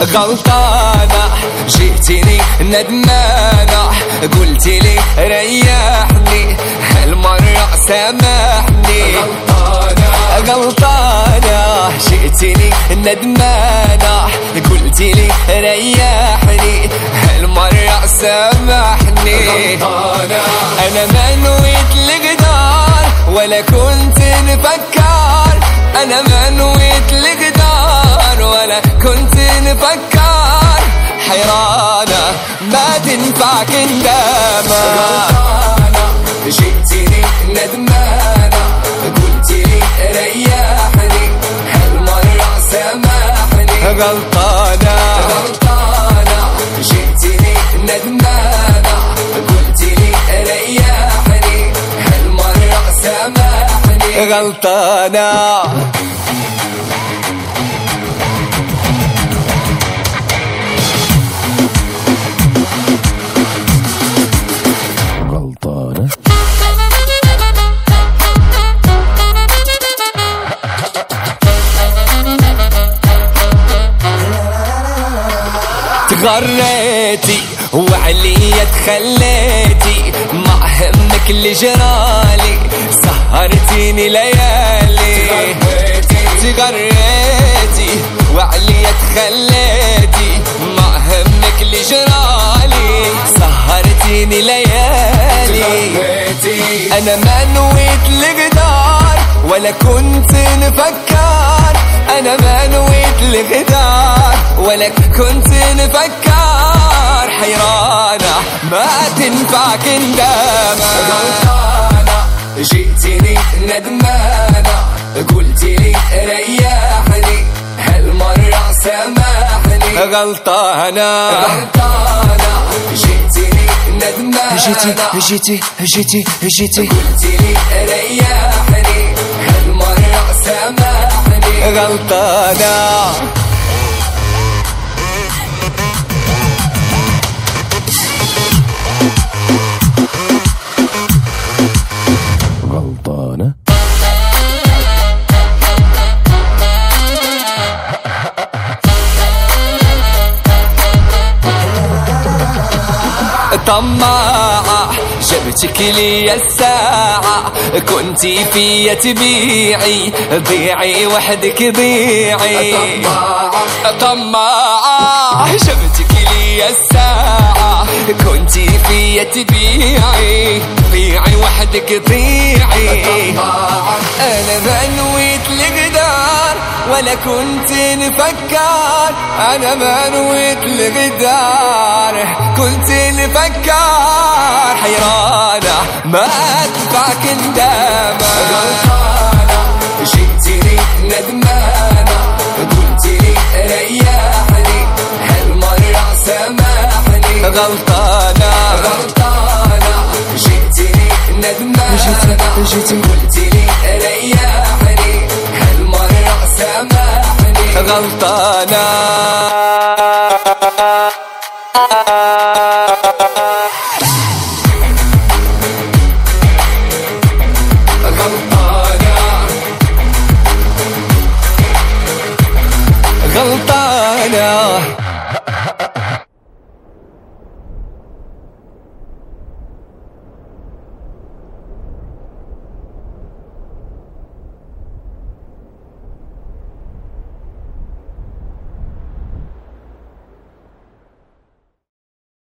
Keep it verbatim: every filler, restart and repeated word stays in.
غلطانة جيتيني ندمانة قلتي لي ريحني هالمرة سامحني. غلطانة غلطانة جيتيني ندمانة قلتي لي ريحني هالمرة سامحني. غلطانة أنا ما نويت الغدار ولا كنت نفكر، أنا ما نويت الغدار ولا كنت نفكر، حيرانة ما تنفع كندامة. غلطانة جيتيني ندمانة قلتي لي ريحني هالمرة سامحني. غلطانة غلطانة جيتيني ندمانة قلتي لي ريحني هالمرة سامحني. غلطانة غلطانة تغريتي وعليا تخليتي ما همك اللي جرالي سهرتيني ليالي. تغريتي وعليا تخليتي ما همك اللي جرالي سهرتيني ليالي. أنا ما نويت الغدار ولا كنت نفكر، أنا ما نويت الغدار ولا كنت نفكر، حيرانة ما تنفع كندامة. غلطانة جيتيني ندمانة قلتي لي ريحني هالمرة سامحني. غلطانة غلطانة جيتيني ندمانة جيتي جيتي جيتي جيتي قلتي لي ريحني هالمرة سامحني. غلطانة غلطانة طماعة جبتك لي الساعة كنتي فيا تبيعي ضيعي وحدك ضيعي. طماعة جبتك لي الساعة كنتي فيا تبيعي ضيعي وحدك ضيعي. أنا ما نويت الغدار ولا كنت نفكر، أنا ما نويت الغدار كنت نفكر، حيرانة ما تنفع كندامة. غلطانة جيتيني ندمانة قلتي لي ريحني هالمرة سامحني. غلطانة غلطانة جيتيني ندمانة قلتي لي ريحني هالمرة سامحني. غلطانة غلطانة غلطانة